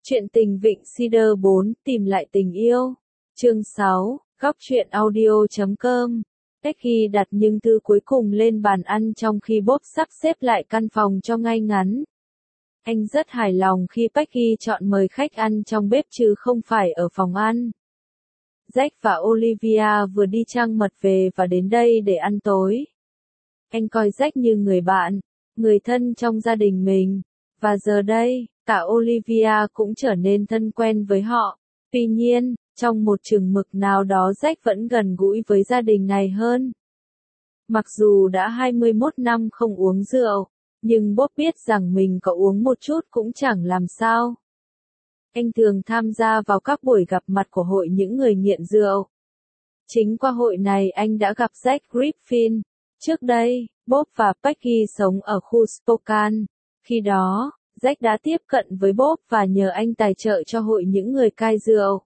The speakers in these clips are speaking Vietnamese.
Chuyện tình Vịnh Cedar 4, tìm lại tình yêu. Chương 6, góc truyện audio.com. Becky đặt những thư cuối cùng lên bàn ăn trong khi Bob sắp xếp lại căn phòng cho ngay ngắn. Anh rất hài lòng khi Becky chọn mời khách ăn trong bếp chứ không phải ở phòng ăn. Jack và Olivia vừa đi trăng mật về và đến đây để ăn tối. Anh coi Jack như người bạn, người thân trong gia đình mình. Và giờ đây, cả Olivia cũng trở nên thân quen với họ. Tuy nhiên, trong một chừng mực nào đó Jack vẫn gần gũi với gia đình này hơn. Mặc dù đã 21 năm không uống rượu, nhưng Bob biết rằng mình có uống một chút cũng chẳng làm sao. Anh thường tham gia vào các buổi gặp mặt của hội những người nghiện rượu. Chính qua hội này anh đã gặp Jack Griffin. Trước đây, Bob và Becky sống ở khu Spokane. Khi đó, Jack đã tiếp cận với Bob và nhờ anh tài trợ cho hội những người cai rượu.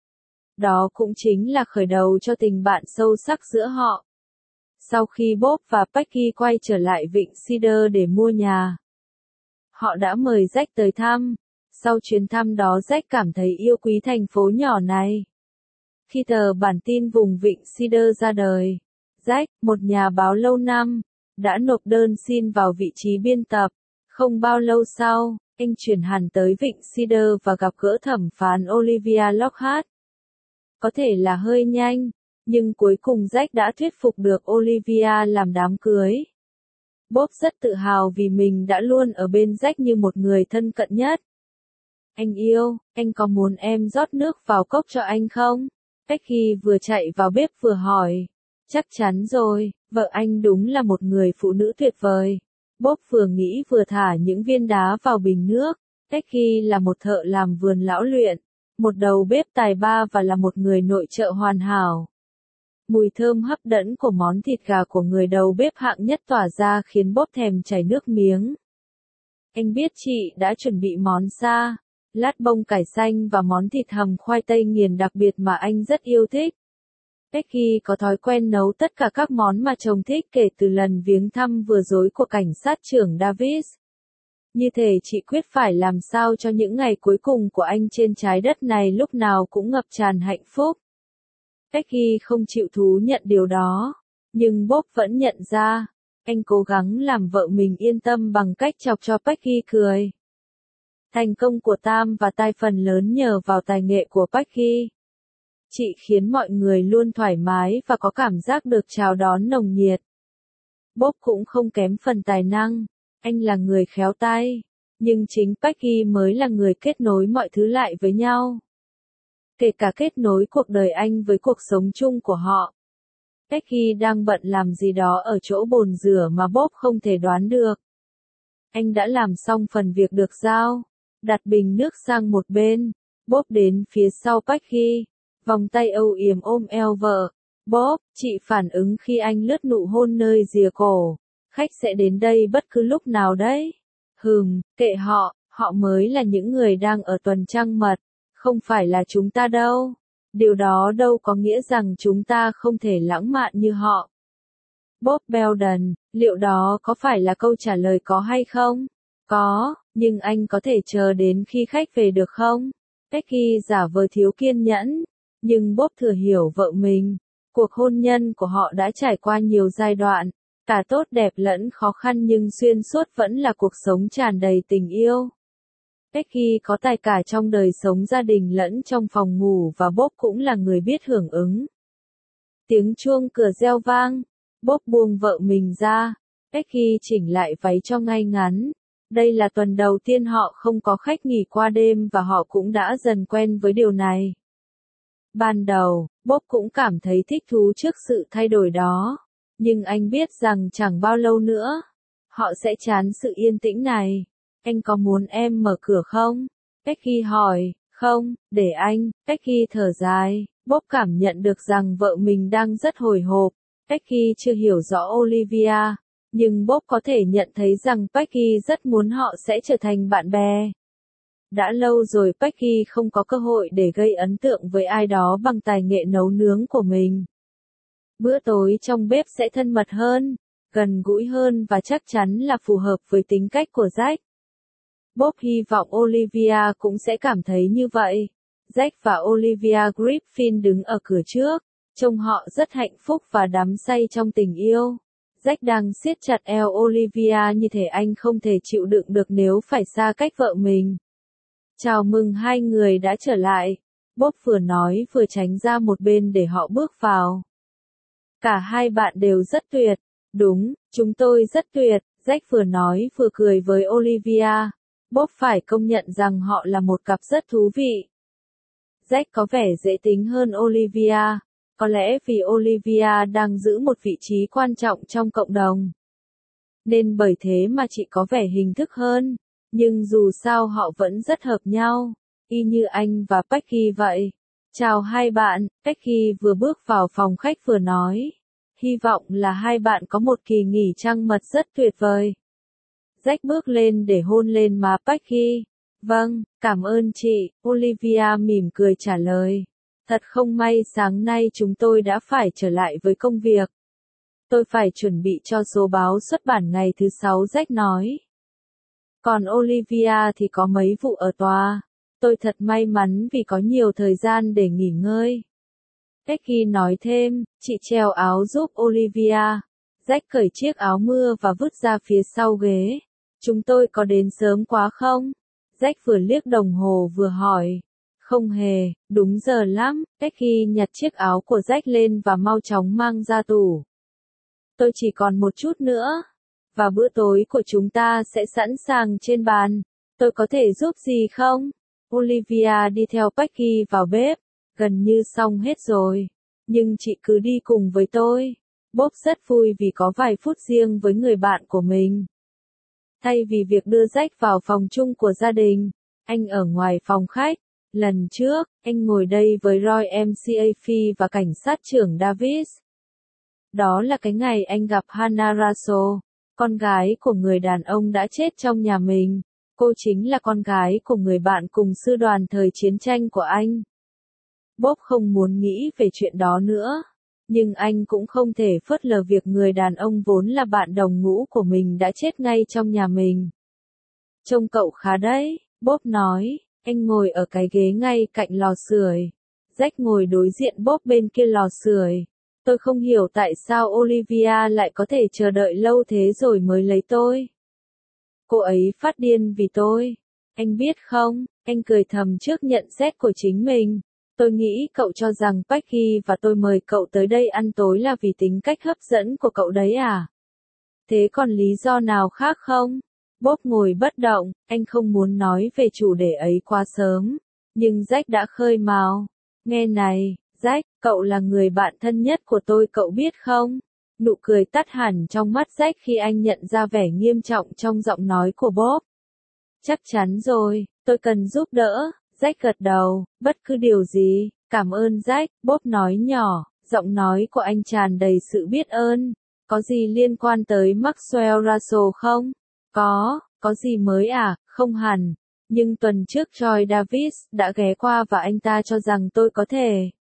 Đó cũng chính là khởi đầu cho tình bạn sâu sắc giữa họ. Sau khi Bob và Becky quay trở lại Vịnh Cedar để mua nhà, họ đã mời Jack tới thăm. Sau chuyến thăm đó Jack cảm thấy yêu quý thành phố nhỏ này. Khi tờ bản tin vùng Vịnh Cedar ra đời, Jack, một nhà báo lâu năm, đã nộp đơn xin vào vị trí biên tập. Không bao lâu sau, anh chuyển hẳn tới Vịnh Cedar và gặp gỡ thẩm phán Olivia Lockhart. Có thể là hơi nhanh, nhưng cuối cùng Jack đã thuyết phục được Olivia làm đám cưới. Bob rất tự hào vì mình đã luôn ở bên Jack như một người thân cận nhất. Anh yêu, anh có muốn em rót nước vào cốc cho anh không? Becky vừa chạy vào bếp vừa hỏi. Chắc chắn rồi, vợ anh đúng là một người phụ nữ tuyệt vời. Bob vừa nghĩ vừa thả những viên đá vào bình nước. Becky là một thợ làm vườn lão luyện, một đầu bếp tài ba và là một người nội trợ hoàn hảo. Mùi thơm hấp dẫn của món thịt gà của người đầu bếp hạng nhất tỏa ra khiến Bob thèm chảy nước miếng. Anh biết chị đã chuẩn bị món sa, lát bông cải xanh và món thịt hầm khoai tây nghiền đặc biệt mà anh rất yêu thích. Becky có thói quen nấu tất cả các món mà chồng thích kể từ lần viếng thăm vừa rồi của cảnh sát trưởng Davis. Như thể chị quyết phải làm sao cho những ngày cuối cùng của anh trên trái đất này lúc nào cũng ngập tràn hạnh phúc. Becky không chịu thú nhận điều đó, nhưng Bob vẫn nhận ra. Anh cố gắng làm vợ mình yên tâm bằng cách chọc cho Becky cười. Thành công của Tam và Tai phần lớn nhờ vào tài nghệ của Becky. Chị khiến mọi người luôn thoải mái và có cảm giác được chào đón nồng nhiệt. Bob cũng không kém phần tài năng, anh là người khéo tay, nhưng chính Becky mới là người kết nối mọi thứ lại với nhau. Kể cả kết nối cuộc đời anh với cuộc sống chung của họ. Becky đang bận làm gì đó ở chỗ bồn rửa mà Bob không thể đoán được. Anh đã làm xong phần việc được giao, đặt bình nước sang một bên. Bob đến phía sau Becky, vòng tay âu yếm ôm eo vợ. Bob, chị phản ứng khi anh lướt nụ hôn nơi rìa cổ. Khách sẽ đến đây bất cứ lúc nào đấy. Kệ họ mới là những người đang ở tuần trăng mật, không phải là chúng ta đâu. Điều đó đâu có nghĩa rằng chúng ta không thể lãng mạn như họ. Bob Belden, liệu đó có phải là câu trả lời có hay không? Có, nhưng anh có thể chờ đến khi khách về được không? Becky giả vờ thiếu kiên nhẫn, nhưng Bob thừa hiểu vợ mình. Cuộc hôn nhân của họ đã trải qua nhiều giai đoạn, cả tốt đẹp lẫn khó khăn nhưng xuyên suốt vẫn là cuộc sống tràn đầy tình yêu. Becky có tài cả trong đời sống gia đình lẫn trong phòng ngủ và Bob cũng là người biết hưởng ứng. Tiếng chuông cửa reo vang, Bob buông vợ mình ra, Becky chỉnh lại váy cho ngay ngắn. Đây là tuần đầu tiên họ không có khách nghỉ qua đêm và họ cũng đã dần quen với điều này. Ban đầu, Bob cũng cảm thấy thích thú trước sự thay đổi đó, nhưng anh biết rằng chẳng bao lâu nữa, họ sẽ chán sự yên tĩnh này. Anh có muốn em mở cửa không? Becky hỏi. Không, để anh. Becky thở dài. Bob cảm nhận được rằng vợ mình đang rất hồi hộp. Becky chưa hiểu rõ Olivia, nhưng Bob có thể nhận thấy rằng Becky rất muốn họ sẽ trở thành bạn bè. Đã lâu rồi Becky không có cơ hội để gây ấn tượng với ai đó bằng tài nghệ nấu nướng của mình. Bữa tối trong bếp sẽ thân mật hơn, gần gũi hơn và chắc chắn là phù hợp với tính cách của Jack. Bob hy vọng Olivia cũng sẽ cảm thấy như vậy. Jack và Olivia Griffin đứng ở cửa trước, trông họ rất hạnh phúc và đắm say trong tình yêu. Jack đang siết chặt eo Olivia như thể anh không thể chịu đựng được nếu phải xa cách vợ mình. Chào mừng hai người đã trở lại. Bob vừa nói vừa tránh ra một bên để họ bước vào. Cả hai bạn đều rất tuyệt. Đúng, chúng tôi rất tuyệt, Jack vừa nói vừa cười với Olivia. Bob phải công nhận rằng họ là một cặp rất thú vị. Jack có vẻ dễ tính hơn Olivia, có lẽ vì Olivia đang giữ một vị trí quan trọng trong cộng đồng. Nên bởi thế mà chị có vẻ hình thức hơn, nhưng dù sao họ vẫn rất hợp nhau, y như anh và Becky vậy. Chào hai bạn, Becky vừa bước vào phòng khách vừa nói. Hy vọng là hai bạn có một kỳ nghỉ trăng mật rất tuyệt vời. Jack bước lên để hôn lên má Becky. Vâng, cảm ơn chị, Olivia mỉm cười trả lời. Thật không may sáng nay chúng tôi đã phải trở lại với công việc. Tôi phải chuẩn bị cho số báo xuất bản ngày thứ 6, Jack nói. Còn Olivia thì có mấy vụ ở tòa. Tôi thật may mắn vì có nhiều thời gian để nghỉ ngơi. Becky nói thêm, chị treo áo giúp Olivia. Jack cởi chiếc áo mưa và vứt ra phía sau ghế. Chúng tôi có đến sớm quá không? Jack vừa liếc đồng hồ vừa hỏi. Không hề, đúng giờ lắm. Becky nhặt chiếc áo của Jack lên và mau chóng mang ra tủ. Tôi chỉ còn một chút nữa. Và bữa tối của chúng ta sẽ sẵn sàng trên bàn. Tôi có thể giúp gì không? Olivia đi theo Becky vào bếp. Gần như xong hết rồi. Nhưng chị cứ đi cùng với tôi. Bob rất vui vì có vài phút riêng với người bạn của mình. Thay vì việc đưa Jack vào phòng chung của gia đình, anh ở ngoài phòng khách. Lần trước, anh ngồi đây với Roy McAfee và cảnh sát trưởng Davis. Đó là cái ngày anh gặp Hannah Russell, con gái của người đàn ông đã chết trong nhà mình. Cô chính là con gái của người bạn cùng sư đoàn thời chiến tranh của anh. Bob không muốn nghĩ về chuyện đó nữa. Nhưng anh cũng không thể phớt lờ việc người đàn ông vốn là bạn đồng ngũ của mình đã chết ngay trong nhà mình. Trông cậu khá đấy, Bob nói. Anh ngồi ở cái ghế ngay cạnh lò sưởi. Jack ngồi đối diện Bob bên kia lò sưởi. Tôi không hiểu tại sao Olivia lại có thể chờ đợi lâu thế rồi mới lấy tôi. Cô ấy phát điên vì tôi. Anh biết không, anh cười thầm trước nhận xét của chính mình. Tôi nghĩ cậu cho rằng Becky và tôi mời cậu tới đây ăn tối là vì tính cách hấp dẫn của cậu đấy à? Thế còn lý do nào khác không? Bob ngồi bất động, anh không muốn nói về chủ đề ấy quá sớm. Nhưng Jack đã khơi mào. Nghe này, Jack, cậu là người bạn thân nhất của tôi cậu biết không? Nụ cười tắt hẳn trong mắt Jack khi anh nhận ra vẻ nghiêm trọng trong giọng nói của Bob. Chắc chắn rồi, tôi cần giúp đỡ. Jack gật đầu, bất cứ điều gì, cảm ơn Jack, Bob nói nhỏ, giọng nói của anh tràn đầy sự biết ơn. Có gì liên quan tới Maxwell Russell không? Có gì mới à? Không hẳn. Nhưng tuần trước Troy Davis đã ghé qua và anh ta cho rằng tôi có thể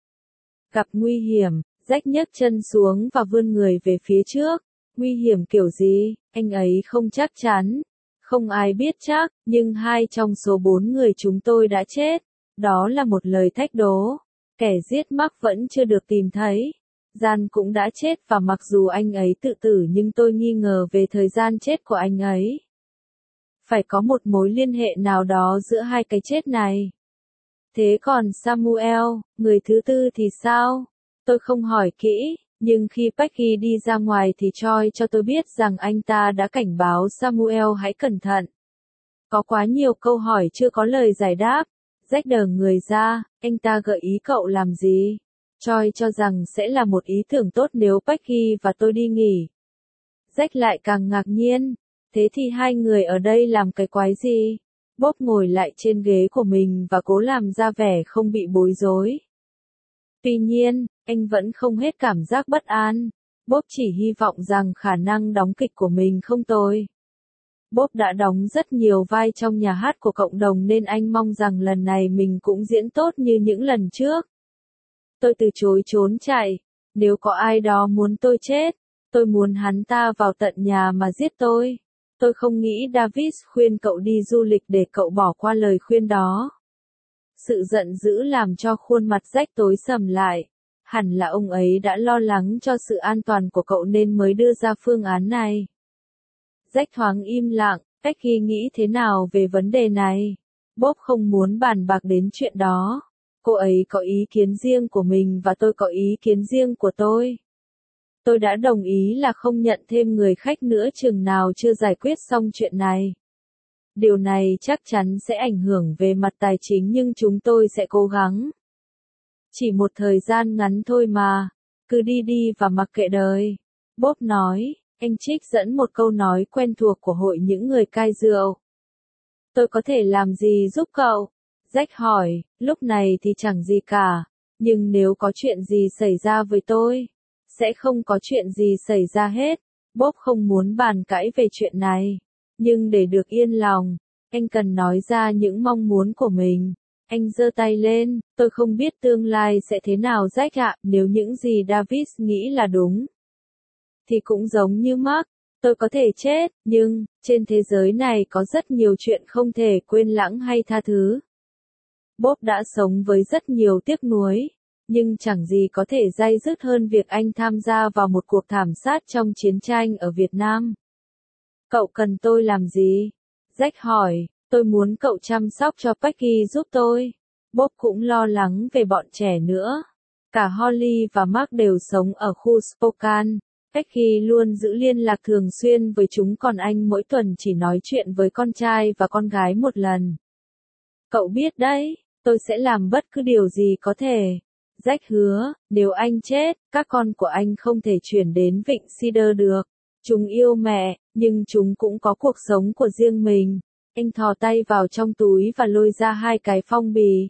gặp nguy hiểm. Jack nhấc chân xuống và vươn người về phía trước. Nguy hiểm kiểu gì? Anh ấy không chắc chắn. Không ai biết chắc, nhưng 2 trong số 4 người chúng tôi đã chết. Đó là một lời thách đố. Kẻ giết Mark vẫn chưa được tìm thấy. Jan cũng đã chết và mặc dù anh ấy tự tử nhưng tôi nghi ngờ về thời gian chết của anh ấy. Phải có một mối liên hệ nào đó giữa hai cái chết này. Thế còn Samuel, người thứ tư thì sao? Tôi không hỏi kỹ, nhưng khi Becky đi ra ngoài thì Troy cho tôi biết rằng anh ta đã cảnh báo Samuel hãy cẩn thận. Có quá nhiều câu hỏi chưa có lời giải đáp. Jack đờ người ra, anh ta gợi ý cậu làm gì? Troy cho rằng sẽ là một ý tưởng tốt nếu Becky và tôi đi nghỉ. Jack lại càng ngạc nhiên. Thế thì hai người ở đây làm cái quái gì? Bob ngồi lại trên ghế của mình và cố làm ra vẻ không bị bối rối. Tuy nhiên, anh vẫn không hết cảm giác bất an. Bob chỉ hy vọng rằng khả năng đóng kịch của mình không tồi. Bob đã đóng rất nhiều vai trong nhà hát của cộng đồng nên anh mong rằng lần này mình cũng diễn tốt như những lần trước. Tôi từ chối trốn chạy. Nếu có ai đó muốn tôi chết, tôi muốn hắn ta vào tận nhà mà giết tôi. Tôi không nghĩ David khuyên cậu đi du lịch để cậu bỏ qua lời khuyên đó. Sự giận dữ làm cho khuôn mặt Jack tối sầm lại. Hẳn là ông ấy đã lo lắng cho sự an toàn của cậu nên mới đưa ra phương án này. Jack thoáng im lặng, Becky nghĩ thế nào về vấn đề này? Bob không muốn bàn bạc đến chuyện đó. Cô ấy có ý kiến riêng của mình và tôi có ý kiến riêng của tôi. Tôi đã đồng ý là không nhận thêm người khách nữa chừng nào chưa giải quyết xong chuyện này. Điều này chắc chắn sẽ ảnh hưởng về mặt tài chính nhưng chúng tôi sẽ cố gắng. Chỉ một thời gian ngắn thôi mà, cứ đi đi và mặc kệ đời. Bob nói, anh trích dẫn một câu nói quen thuộc của hội những người cai rượu. Tôi có thể làm gì giúp cậu? Jack hỏi, lúc này thì chẳng gì cả, nhưng nếu có chuyện gì xảy ra với tôi, sẽ không có chuyện gì xảy ra hết. Bob không muốn bàn cãi về chuyện này, nhưng để được yên lòng, anh cần nói ra những mong muốn của mình. Anh giơ tay lên, tôi không biết tương lai sẽ thế nào Jack ạ, nếu những gì David nghĩ là đúng. Thì cũng giống như Mark, tôi có thể chết, nhưng, trên thế giới này có rất nhiều chuyện không thể quên lãng hay tha thứ. Bob đã sống với rất nhiều tiếc nuối, nhưng chẳng gì có thể day dứt hơn việc anh tham gia vào một cuộc thảm sát trong chiến tranh ở Việt Nam. Cậu cần tôi làm gì? Jack hỏi, tôi muốn cậu chăm sóc cho Becky giúp tôi. Bob cũng lo lắng về bọn trẻ nữa. Cả Holly và Mark đều sống ở khu Spokane. Becky luôn giữ liên lạc thường xuyên với chúng còn anh mỗi tuần chỉ nói chuyện với con trai và con gái một lần. Cậu biết đấy, tôi sẽ làm bất cứ điều gì có thể. Jack hứa, nếu anh chết, các con của anh không thể chuyển đến Vịnh Cedar được. Chúng yêu mẹ, nhưng chúng cũng có cuộc sống của riêng mình. Anh thò tay vào trong túi và lôi ra 2 cái phong bì.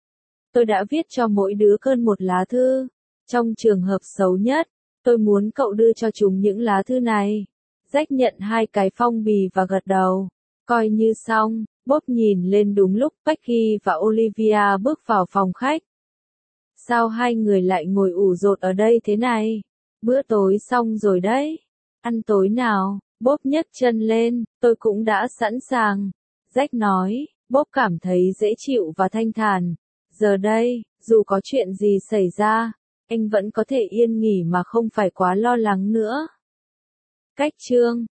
Tôi đã viết cho mỗi đứa con một lá thư. Trong trường hợp xấu nhất, tôi muốn cậu đưa cho chúng những lá thư này. Jack nhận 2 cái phong bì và gật đầu. Coi như xong, Bob nhìn lên đúng lúc Becky và Olivia bước vào phòng khách. Sao hai người lại ngồi ủ rột ở đây thế này? Bữa tối xong rồi đấy. Ăn tối nào? Bob nhấc chân lên, tôi cũng đã sẵn sàng. Jack nói, Bob cảm thấy dễ chịu và thanh thản. Giờ đây, dù có chuyện gì xảy ra, anh vẫn có thể yên nghỉ mà không phải quá lo lắng nữa. Cách chương